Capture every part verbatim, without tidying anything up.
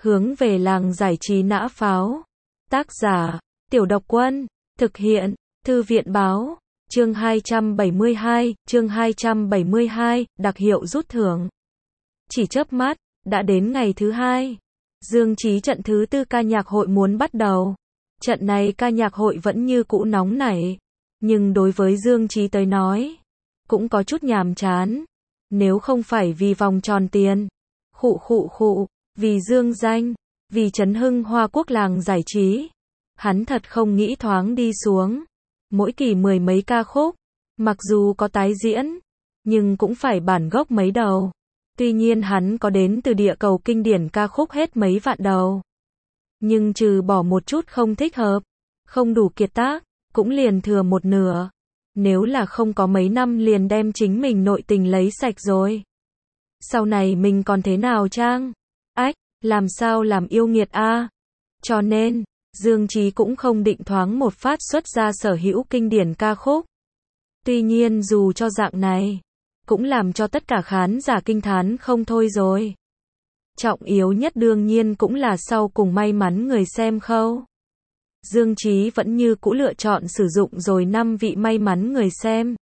Hướng về làng giải trí nã pháo. Tác giả, Tiểu Độc Quân. Thực hiện, Thư viện Báo. Chương hai trăm bảy mươi hai, chương hai trăm bảy mươi hai, đặc hiệu rút thưởng. Chỉ chớp mắt, đã đến ngày thứ hai. Dương Chí trận thứ tư ca nhạc hội muốn bắt đầu. Trận này ca nhạc hội vẫn như cũ nóng nảy. Nhưng đối với Dương Chí tới nói, cũng có chút nhàm chán. Nếu không phải vì vòng tròn tiền, khụ khụ khụ, vì dương danh, vì chấn hưng Hoa Quốc làng giải trí, hắn thật không nghĩ thoáng đi xuống. Mỗi kỳ mười mấy ca khúc, mặc dù có tái diễn, nhưng cũng phải bản gốc mấy đầu. Tuy nhiên hắn có đến từ địa cầu kinh điển ca khúc hết mấy vạn đầu. Nhưng trừ bỏ một chút không thích hợp, không đủ kiệt tác, cũng liền thừa một nửa. Nếu là không có mấy năm liền đem chính mình nội tình lấy sạch rồi. Sau này mình còn thế nào trang? Ách, làm sao làm yêu nghiệt a? Cho nên, Dương Chí cũng không định thoáng một phát xuất ra sở hữu kinh điển ca khúc. Tuy nhiên dù cho dạng này, cũng làm cho tất cả khán giả kinh thán không thôi rồi. Trọng yếu nhất đương nhiên cũng là sau cùng may mắn người xem khâu. Dương Chí vẫn như cũ lựa chọn sử dụng rồi năm vị may mắn người xem.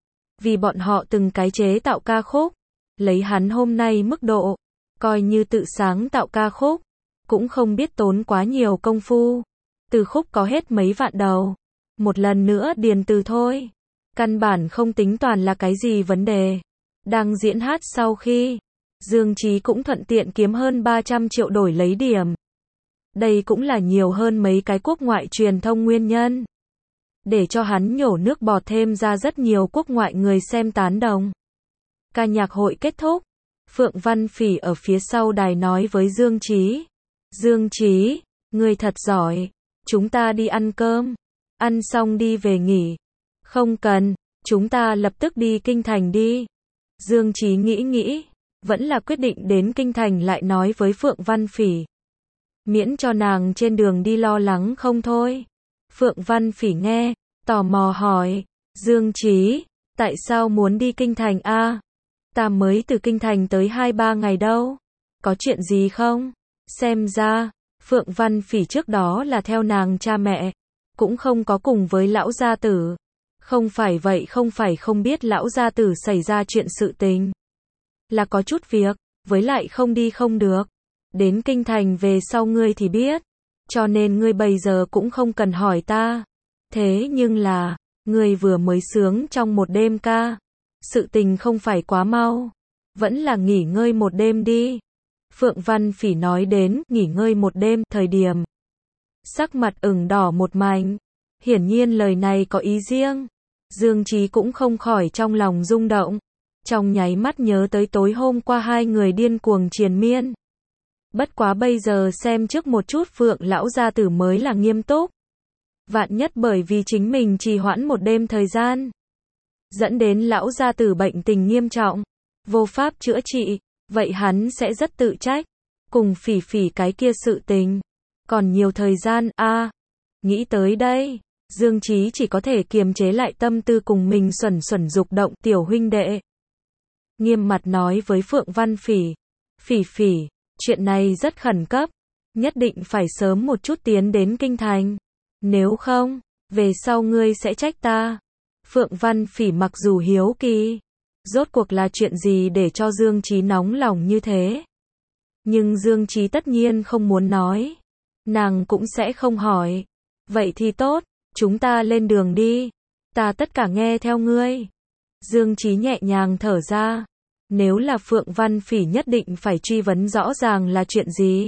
Vì bọn họ từng cái chế tạo ca khúc, lấy hắn hôm nay mức độ, coi như tự sáng tạo ca khúc, cũng không biết tốn quá nhiều công phu. Từ khúc có hết mấy vạn đầu, một lần nữa điền từ thôi. Căn bản không tính toàn là cái gì vấn đề. Đang diễn hát sau khi, Dương Chí cũng thuận tiện kiếm hơn ba trăm triệu đổi lấy điểm. Đây cũng là nhiều hơn mấy cái quốc ngoại truyền thông nguyên nhân. Để cho hắn nhổ nước bọt thêm ra rất nhiều quốc ngoại người xem tán đồng. Ca nhạc hội kết thúc. Phượng Văn Phỉ ở phía sau đài nói với Dương Chí. Dương Chí, ngươi thật giỏi. Chúng ta đi ăn cơm. Ăn xong đi về nghỉ. Không cần, chúng ta lập tức đi Kinh Thành đi. Dương Chí nghĩ nghĩ, vẫn là quyết định đến Kinh Thành lại nói với Phượng Văn Phỉ. Miễn cho nàng trên đường đi lo lắng không thôi. Phượng Văn Phỉ nghe, tò mò hỏi, Dương Chí, tại sao muốn đi Kinh Thành a? Ta mới từ Kinh Thành tới hai ba ngày đâu. Có chuyện gì không? Xem ra, Phượng Văn Phỉ trước đó là theo nàng cha mẹ, cũng không có cùng với lão gia tử. Không phải vậy không phải không biết lão gia tử xảy ra chuyện sự tình. Là có chút việc, với lại không đi không được. Đến Kinh Thành về sau ngươi thì biết. Cho nên ngươi bây giờ cũng không cần hỏi ta. Thế nhưng là, ngươi vừa mới sướng trong một đêm ca. Sự tình không phải quá mau. Vẫn là nghỉ ngơi một đêm đi. Phượng Văn Phỉ nói đến nghỉ ngơi một đêm thời điểm. Sắc mặt ửng đỏ một mảnh. Hiển nhiên lời này có ý riêng. Dương Chí cũng không khỏi trong lòng rung động. Trong nháy mắt nhớ tới tối hôm qua hai người điên cuồng triền miên. Bất quá bây giờ xem trước một chút Phượng lão gia tử mới là nghiêm túc. Vạn nhất bởi vì chính mình trì hoãn một đêm thời gian, dẫn đến lão gia tử bệnh tình nghiêm trọng, vô pháp chữa trị, vậy hắn sẽ rất tự trách. Cùng Phỉ Phỉ cái kia sự tình, còn nhiều thời gian a. À, nghĩ tới đây, Dương Chí chỉ có thể kiềm chế lại tâm tư cùng mình xuẩn xuẩn dục động tiểu huynh đệ. Nghiêm mặt nói với Phượng Văn Phỉ, Phỉ Phỉ, chuyện này rất khẩn cấp, nhất định phải sớm một chút tiến đến Kinh Thành. Nếu không, về sau ngươi sẽ trách ta. Phượng Văn Phỉ mặc dù hiếu kỳ, rốt cuộc là chuyện gì để cho Dương Chí nóng lòng như thế. Nhưng Dương Chí tất nhiên không muốn nói. Nàng cũng sẽ không hỏi. Vậy thì tốt, chúng ta lên đường đi. Ta tất cả nghe theo ngươi. Dương Chí nhẹ nhàng thở ra. Nếu là Phượng Văn Phỉ nhất định phải truy vấn rõ ràng là chuyện gì,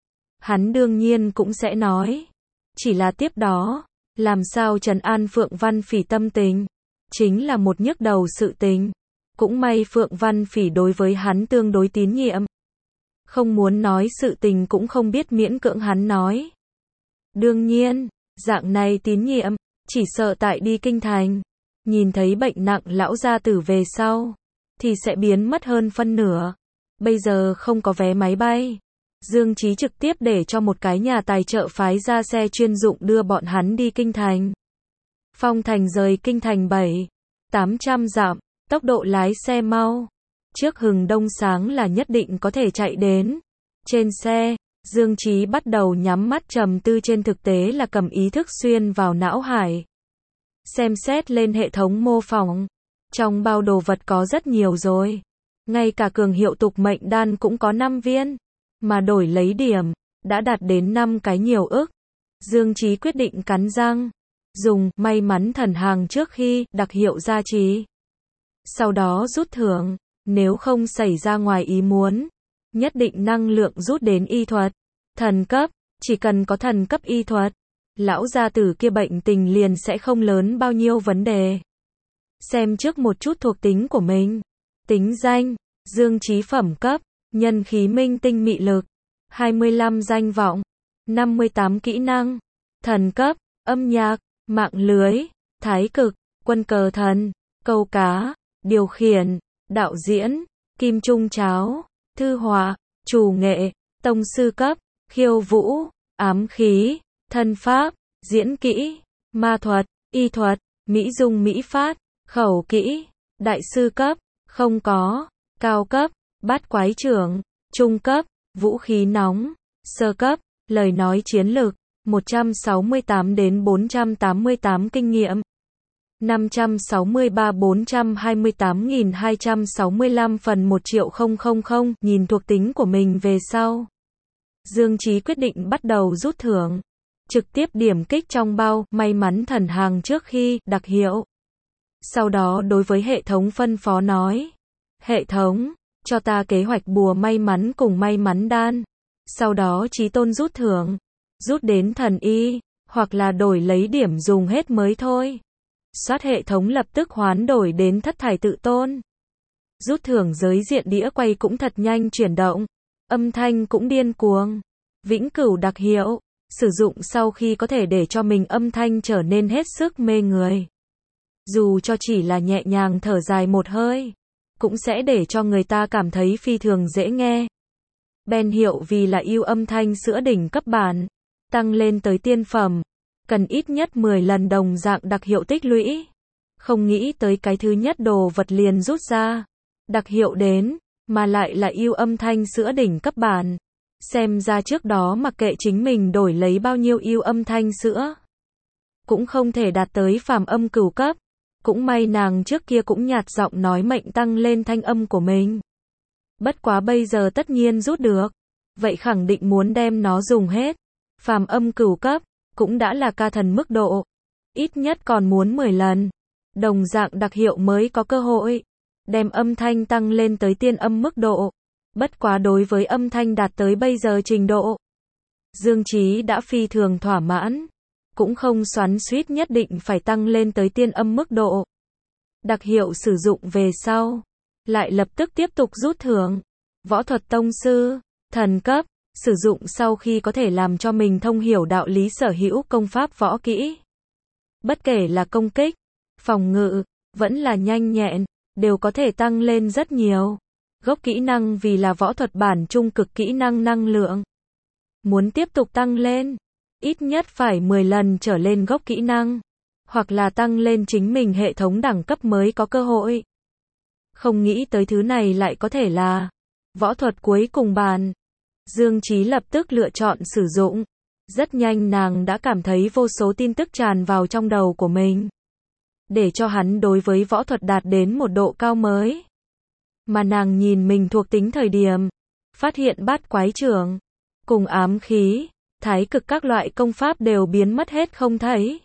hắn đương nhiên cũng sẽ nói. Chỉ là tiếp đó, làm sao trấn an Phượng Văn Phỉ tâm tình, chính là một nhức đầu sự tình. Cũng may Phượng Văn Phỉ đối với hắn tương đối tín nhiệm. Không muốn nói sự tình cũng không biết miễn cưỡng hắn nói. Đương nhiên, dạng này tín nhiệm, chỉ sợ tại đi Kinh Thành, nhìn thấy bệnh nặng lão gia tử về sau, thì sẽ biến mất hơn phân nửa. Bây giờ không có vé máy bay. Dương Chí trực tiếp để cho một cái nhà tài trợ phái ra xe chuyên dụng đưa bọn hắn đi Kinh Thành. Phong Thành rời Kinh Thành bảy, tám trăm dặm, tốc độ lái xe mau. Trước hừng đông sáng là nhất định có thể chạy đến. Trên xe, Dương Chí bắt đầu nhắm mắt trầm tư, trên thực tế là cầm ý thức xuyên vào não hải. Xem xét lên hệ thống mô phỏng. Trong bao đồ vật có rất nhiều rồi. Ngay cả cường hiệu tục mệnh đan cũng có năm viên. Mà đổi lấy điểm, đã đạt đến năm cái nhiều ức. Dương Chí quyết định cắn răng. Dùng may mắn thần hàng trước khi đặc hiệu gia trì. Sau đó rút thưởng. Nếu không xảy ra ngoài ý muốn, nhất định năng lượng rút đến y thuật. Thần cấp, chỉ cần có thần cấp y thuật, lão gia tử kia bệnh tình liền sẽ không lớn bao nhiêu vấn đề. Xem trước một chút thuộc tính của mình. Tính danh, Dương Chí phẩm cấp, nhân khí minh tinh mị lực, hai mươi lăm danh vọng, năm mươi tám kỹ năng. Thần cấp, âm nhạc, mạng lưới, thái cực, quân cờ thần, câu cá, điều khiển, đạo diễn, kim trung cháo, thư họa, chủ nghệ, tông sư cấp, khiêu vũ, ám khí, thân pháp, diễn kỹ, ma thuật, y thuật, mỹ dung mỹ phát, khẩu kỹ, đại sư cấp, không có, cao cấp, bát quái trưởng, trung cấp, vũ khí nóng, sơ cấp, lời nói chiến lược, một trăm sáu mươi tám đến bốn trăm tám mươi tám kinh nghiệm. năm trăm sáu mươi ba bốn trăm hai mươi tám nghìn hai trăm sáu mươi lăm phần một triệu không không không. Nhìn thuộc tính của mình về sau, Dương Chí quyết định bắt đầu rút thưởng. Trực tiếp điểm kích trong bao may mắn thần hàng trước khi đặc hiệu. Sau đó đối với hệ thống phân phó nói. Hệ thống, cho ta kế hoạch bùa may mắn cùng may mắn đan. Sau đó Chí Tôn rút thưởng. Rút đến thần y, hoặc là đổi lấy điểm dùng hết mới thôi. Soát hệ thống lập tức hoán đổi đến thất thải tự tôn. Rút thưởng giới diện đĩa quay cũng thật nhanh chuyển động. Âm thanh cũng điên cuồng. Vĩnh cửu đặc hiệu. Sử dụng sau khi có thể để cho mình âm thanh trở nên hết sức mê người. Dù cho chỉ là nhẹ nhàng thở dài một hơi, cũng sẽ để cho người ta cảm thấy phi thường dễ nghe. Ben hiệu vì là yêu âm thanh sữa đỉnh cấp bản. Tăng lên tới tiên phẩm. Cần ít nhất mười lần đồng dạng đặc hiệu tích lũy. Không nghĩ tới cái thứ nhất đồ vật liền rút ra. Đặc hiệu đến, mà lại là yêu âm thanh sữa đỉnh cấp bản. Xem ra trước đó mặc kệ chính mình đổi lấy bao nhiêu yêu âm thanh sữa, cũng không thể đạt tới phàm âm cửu cấp. Cũng may nàng trước kia cũng nhạt giọng nói mệnh tăng lên thanh âm của mình. Bất quá bây giờ tất nhiên rút được. Vậy khẳng định muốn đem nó dùng hết. Phàm âm cửu cấp, cũng đã là ca thần mức độ. Ít nhất còn muốn mười lần. Đồng dạng đặc hiệu mới có cơ hội. Đem âm thanh tăng lên tới tiên âm mức độ. Bất quá đối với âm thanh đạt tới bây giờ trình độ, Dương Chí đã phi thường thỏa mãn. Cũng không xoắn xuýt nhất định phải tăng lên tới tiên âm mức độ. Đặc hiệu sử dụng về sau. Lại lập tức tiếp tục rút thưởng. Võ thuật tông sư, thần cấp. Sử dụng sau khi có thể làm cho mình thông hiểu đạo lý sở hữu công pháp võ kỹ. Bất kể là công kích, phòng ngự, vẫn là nhanh nhẹn, đều có thể tăng lên rất nhiều. Gốc kỹ năng vì là võ thuật bản trung cực kỹ năng năng lượng. Muốn tiếp tục tăng lên, ít nhất phải mười lần trở lên gốc kỹ năng. Hoặc là tăng lên chính mình hệ thống đẳng cấp mới có cơ hội. Không nghĩ tới thứ này lại có thể là võ thuật cuối cùng bản. Dương Chí lập tức lựa chọn sử dụng. Rất nhanh nàng đã cảm thấy vô số tin tức tràn vào trong đầu của mình. Để cho hắn đối với võ thuật đạt đến một độ cao mới. Mà nàng nhìn mình thuộc tính thời điểm, phát hiện bát quái trưởng, cùng ám khí, thái cực các loại công pháp đều biến mất hết không thấy.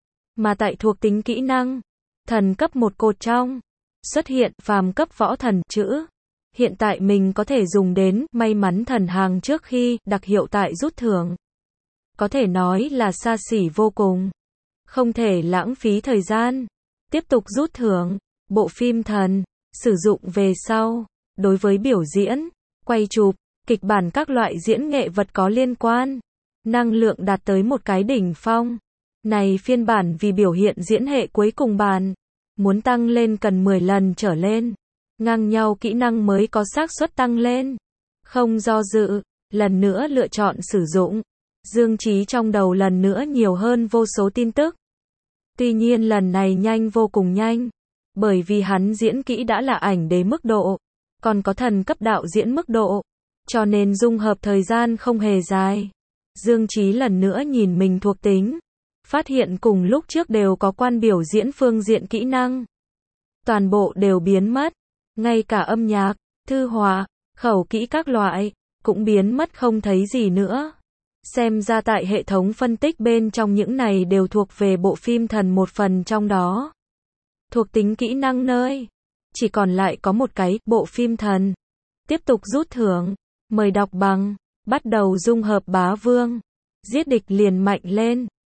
Mà tại thuộc tính kỹ năng, thần cấp một cột trong, xuất hiện phàm cấp võ thần chữ. Hiện tại mình có thể dùng đến may mắn thần hàng trước khi đặc hiệu tại rút thưởng. Có thể nói là xa xỉ vô cùng. Không thể lãng phí thời gian. Tiếp tục rút thưởng. Bộ phim thần. Sử dụng về sau. Đối với biểu diễn, quay chụp, kịch bản các loại diễn nghệ vật có liên quan. Năng lượng đạt tới một cái đỉnh phong. Này phiên bản vì biểu hiện diễn hệ cuối cùng bản. Muốn tăng lên cần mười lần trở lên. Ngang nhau kỹ năng mới có xác suất tăng lên. Không do dự, lần nữa lựa chọn sử dụng. Dương Chí trong đầu lần nữa nhiều hơn vô số tin tức. Tuy nhiên lần này nhanh vô cùng nhanh. Bởi vì hắn diễn kỹ đã là ảnh đế mức độ. Còn có thần cấp đạo diễn mức độ. cho nên dung hợp thời gian không hề dài. Dương Chí lần nữa nhìn mình thuộc tính, phát hiện cùng lúc trước đều có quan biểu diễn phương diện kỹ năng. Toàn bộ đều biến mất, ngay cả âm nhạc, thư họa, khẩu kỹ các loại, cũng biến mất không thấy gì nữa. Xem ra tại hệ thống phân tích bên trong những này đều thuộc về bộ phim thần một phần trong đó. Thuộc tính kỹ năng nơi, chỉ còn lại có một cái, bộ phim thần. Tiếp tục rút thưởng, mời đọc bằng, bắt đầu dung hợp bá vương. Giết địch liền mạnh lên.